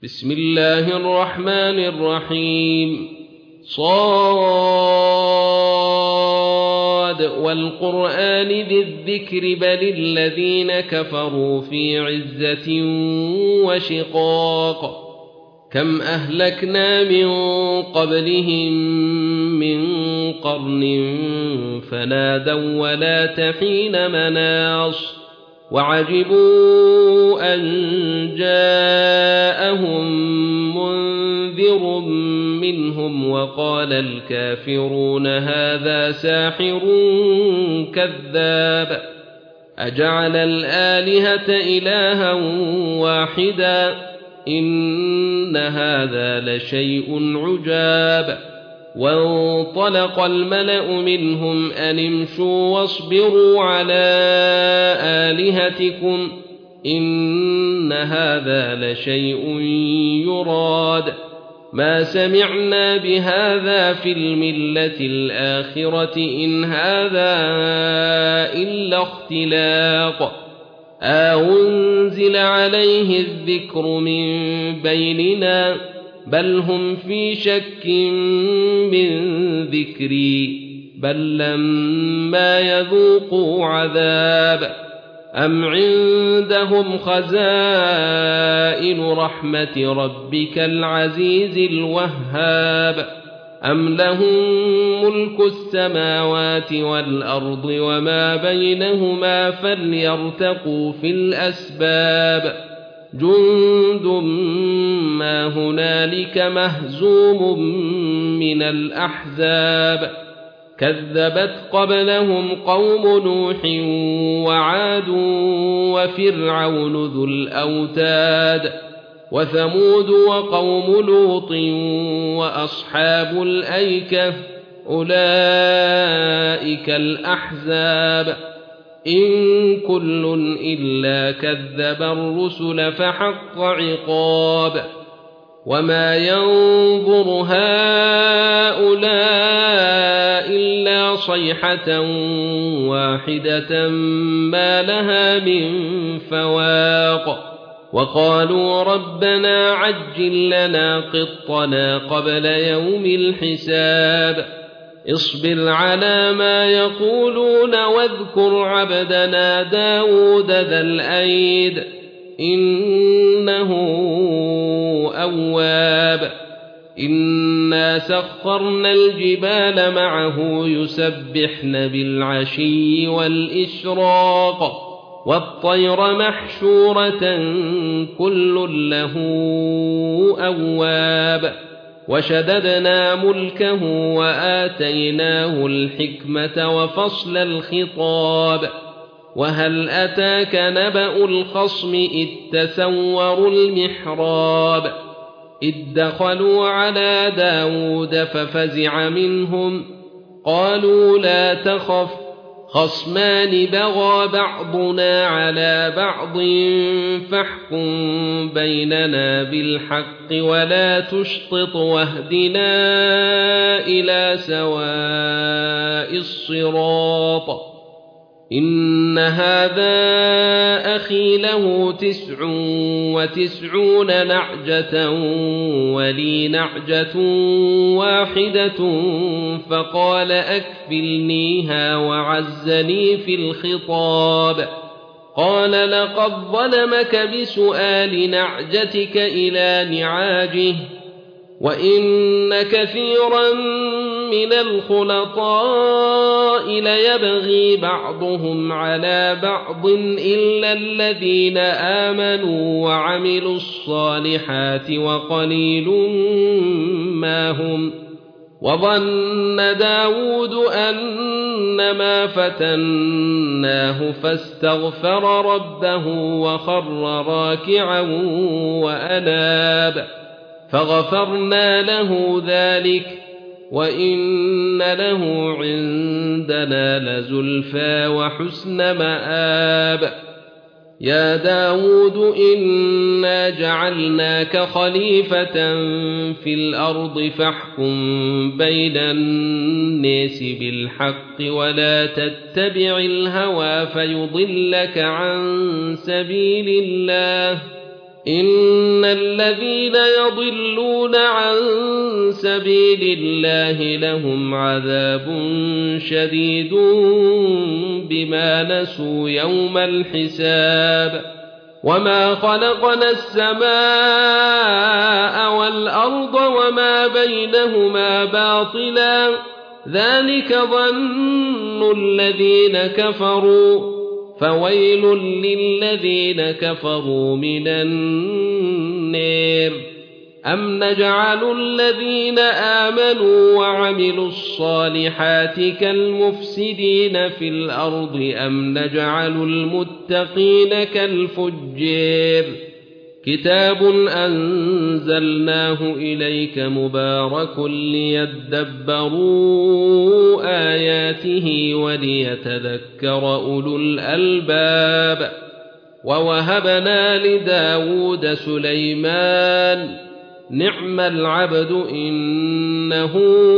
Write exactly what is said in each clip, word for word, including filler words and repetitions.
بسم الله الرحمن الرحيم صاد والقرآن ذي الذكر بل الذين كفروا في عزة وشقاق كم أهلكنا من قبلهم من قرن فنادوا ولا تحين مناص وعجبوا أن جاءهم منذر منهم وقال الكافرون هذا ساحر كذاب أجعل الآلهة إلها واحدا إن هذا لشيء عجاب وانطلق الملأ منهم أن امشوا واصبروا على آلهتكم إن هذا لشيء يراد ما سمعنا بهذا في الملة الآخرة إن هذا إلا اختلاق أنزل عليه الذكر من بيننا بل هم في شك من ذكري بل لما يذوقوا عذاب أم عندهم خزائن رحمة ربك العزيز الوهاب أم لهم ملك السماوات والأرض وما بينهما فليرتقوا في الأسباب جند ما هنالك مهزوم من الأحزاب كذبت قبلهم قوم نوح وعاد وفرعون ذو الأوتاد وثمود وقوم لوط وأصحاب الأيكة أولئك الأحزاب إن كل إلا كذب الرسل فحق عقاب وما ينظر هؤلاء إلا صيحة واحدة ما لها من فواق وقالوا ربنا عجل لنا قطنا قبل يوم الحساب اصبر على ما يقولون واذكر عبدنا داود ذا الأيد إنه أواب إنا سخرنا الجبال معه يسبحن بالعشي والإشراق والطير محشورة كل له أواب وشددنا ملكه وآتيناه الحكمة وفصل الخطاب وهل أتاك نبأ الخصم إذ تسوروا المحراب إذ دخلوا على داود ففزع منهم قالوا لا تخف خصمان بغى بعضنا على بعض فاحكم بيننا بالحق ولا تشطط واهدنا إلى سواء الصراط إن هذا أخي له تسع وتسعون نعجة ولي نعجة واحدة فقال أكفلنيها وعزني في الخطاب قال لقد ظلمك بسؤال نعجتك إلى نعاجه وإن كثيرا من الخلطاء ليبغي بعضهم على بعض إلا الذين آمنوا وعملوا الصالحات وقليل ما هم وظن داود أنما فتناه فاستغفر ربه وخر راكعا وأناب فغفرنا له ذلك وإن له عندنا لزلفى وحسن مآب يا داود إنا جعلناك خليفة في الأرض فاحكم بين الناس بالحق ولا تتبع الهوى فيضلك عن سبيل الله إن الذين يضلون عن سبيل الله لهم عذاب شديد بما نسوا يوم الحساب وما خلقنا السماء والأرض وما بينهما باطلا ذلك ظن الذين كفروا فويل للذين كفروا من النار أم نجعل الذين آمنوا وعملوا الصالحات كالمفسدين في الأرض أم نجعل المتقين كالفجار كتاب أنزلناه إليك مبارك ليدبروا آياته وليتذكر أولو الألباب ووهبنا لداود سليمان نعم العبد إنه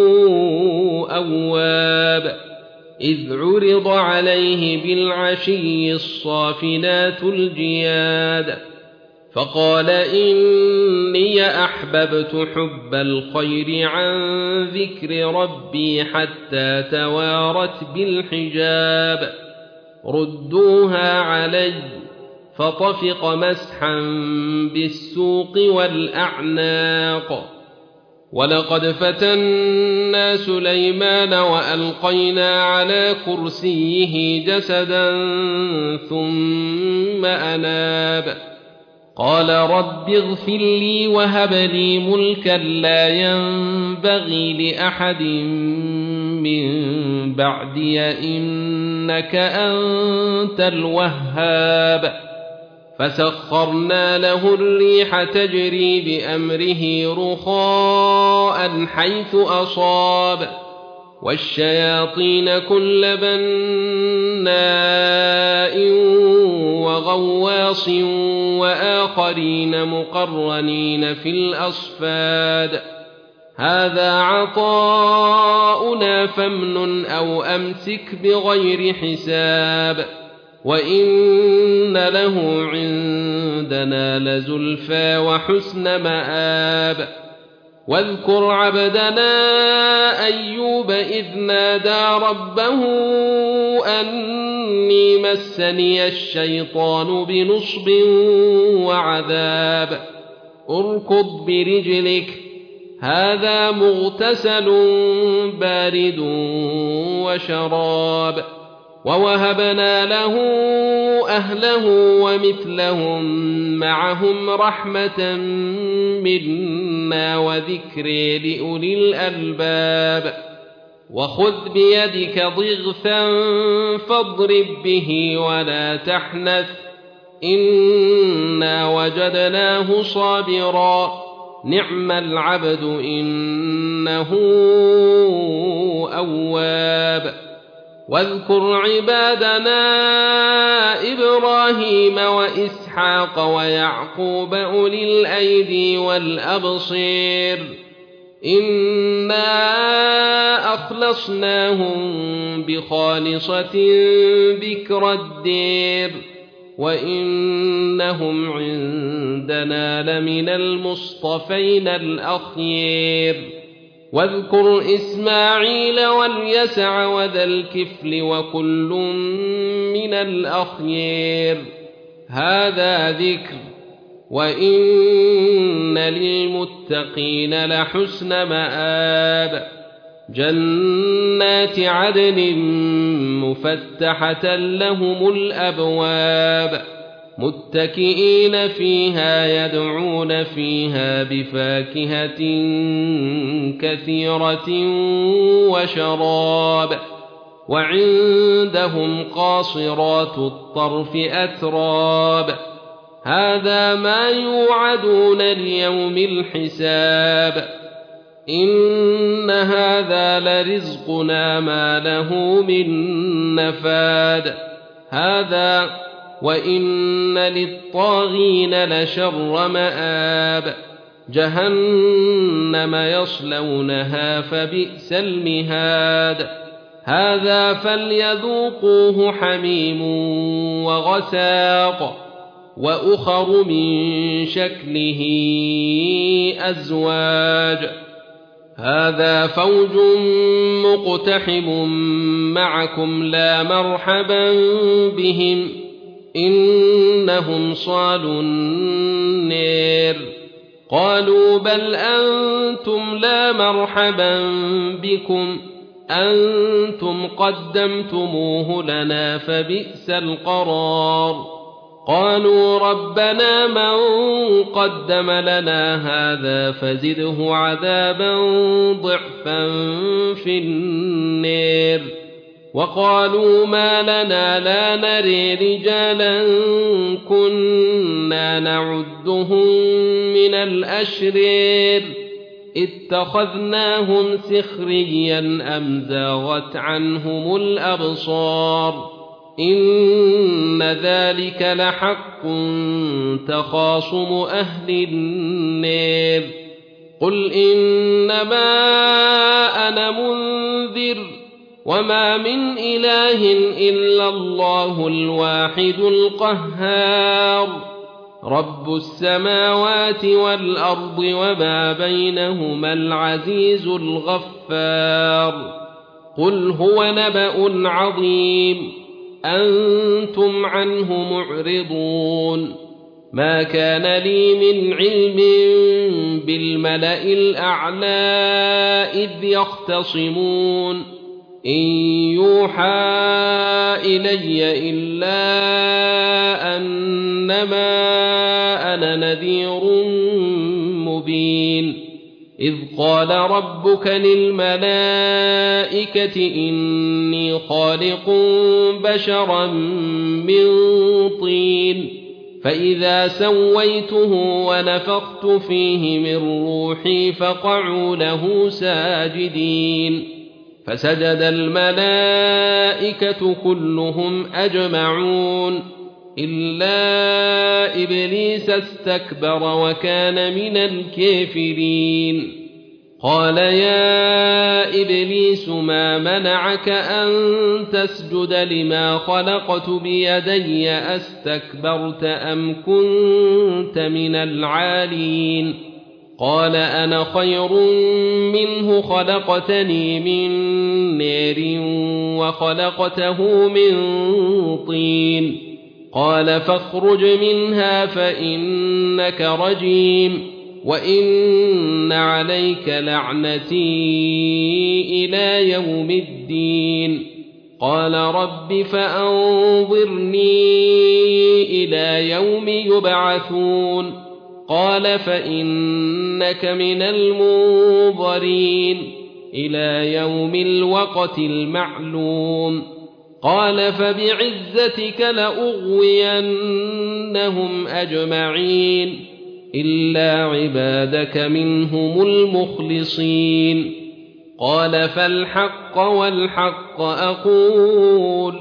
أواب إذ عرض عليه بالعشي الصافنات الجياد فقال إني أحببت حب الخير عن ذكر ربي حتى توارت بالحجاب ردوها علي فطفق مسحا بالسوق والأعناق ولقد فتنا سليمان وألقينا على كرسيه جسدا ثم أناب قال رب اغفر لي وهب لي ملكا لا ينبغي لأحد من بعدي إنك أنت الوهاب فسخرنا له الريح تجري بأمره رخاء حيث أصاب والشياطين كل بناء وغواص وآخرين مقرنين في الأصفاد هذا عطاؤنا فامنن أو أمسك بغير حساب وإن له عندنا لزلفى وحسن مآب واذكر عبدنا أيوب إذ نادى ربه أني مسني الشيطان بنصب وعذاب اركض برجلك هذا مغتسل بارد وشراب ووهبنا له أهله ومثلهم معهم رحمة منا وذكر لأولي الألباب وخذ بيدك ضغثا فاضرب به ولا تحنث إنا وجدناه صابرا نعم العبد إنه أواب واذكر عبادنا إبراهيم وإسحاق ويعقوب أولي الأيدي والأبصير إنا أخلصناهم بخالصة ذكر الدير وإنهم عندنا لمن المصطفين الأخيار واذكر إسماعيل واليسع وذا الكفل وكل من الأخيار هذا ذكر وإن للمتقين لحسن مآب جنات عدن مفتحة لهم الأبواب متكئين فيها يدعون فيها بفاكهة كثيرة وشراب وعندهم قاصرات الطرف أتراب هذا ما يوعدون ليوم الحساب إن هذا لرزقنا ما له من نفاد هذا وإن للطاغين لشر مآب جهنم يصلونها فبئس المهاد هذا فليذوقوه حميم وغساق وأخر من شكله أزواج هذا فوج مقتحم معكم لا مرحبا بهم إنهم صالوا النير قالوا بل أنتم لا مرحبا بكم أنتم قدمتموه لنا فبئس القرار قالوا ربنا من قدم لنا هذا فزده عذابا ضعفا في النير وقالوا ما لنا لا نري رجالا كنا نعدهم من الأشرير اتخذناهم سخريا أم زاغت عنهم الأبصار إن ذلك لحق تخاصم أهل النير قل إنما أنا منذر وما من إله إلا الله الواحد القهار رب السماوات والأرض وما بينهما العزيز الغفار قل هو نبأ عظيم أنتم عنه معرضون ما كان لي من علم بالملأ الأعلى إذ يختصمون إن يوحى إلي إلا أنما أنا نذير مبين إذ قال ربك للملائكة إني خالق بشرا من طين فإذا سويته ونفخت فيه من روحي فقعوا له ساجدين فسجد الملائكة كلهم أجمعون إلا إبليس استكبر وكان من الكافرين قال يا إبليس ما منعك أن تسجد لما خلقت بيدي أستكبرت أم كنت من العالين قال أنا خير منه خلقتني من نار وخلقته من طين قال فاخرج منها فإنك رجيم وإن عليك لعنتي إلى يوم الدين قال رب فأنظرني إلى يوم يبعثون قال فإنك من المنظرين إلى يوم الوقت المعلوم قال فبعزتك لأغوينهم أجمعين إلا عبادك منهم المخلصين قال فالحق والحق أقول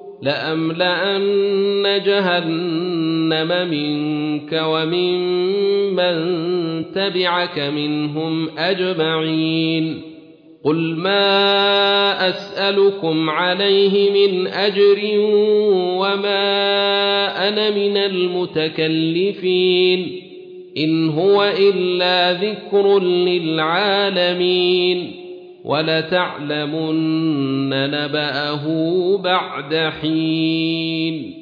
لأملأن جهنم منك ومن من تبعك منهم أجمعين قل ما أسألكم عليه من أجر وما أنا من المتكلفين إن هو إلا ذكر للعالمين ولتعلمن نبأه بعد حين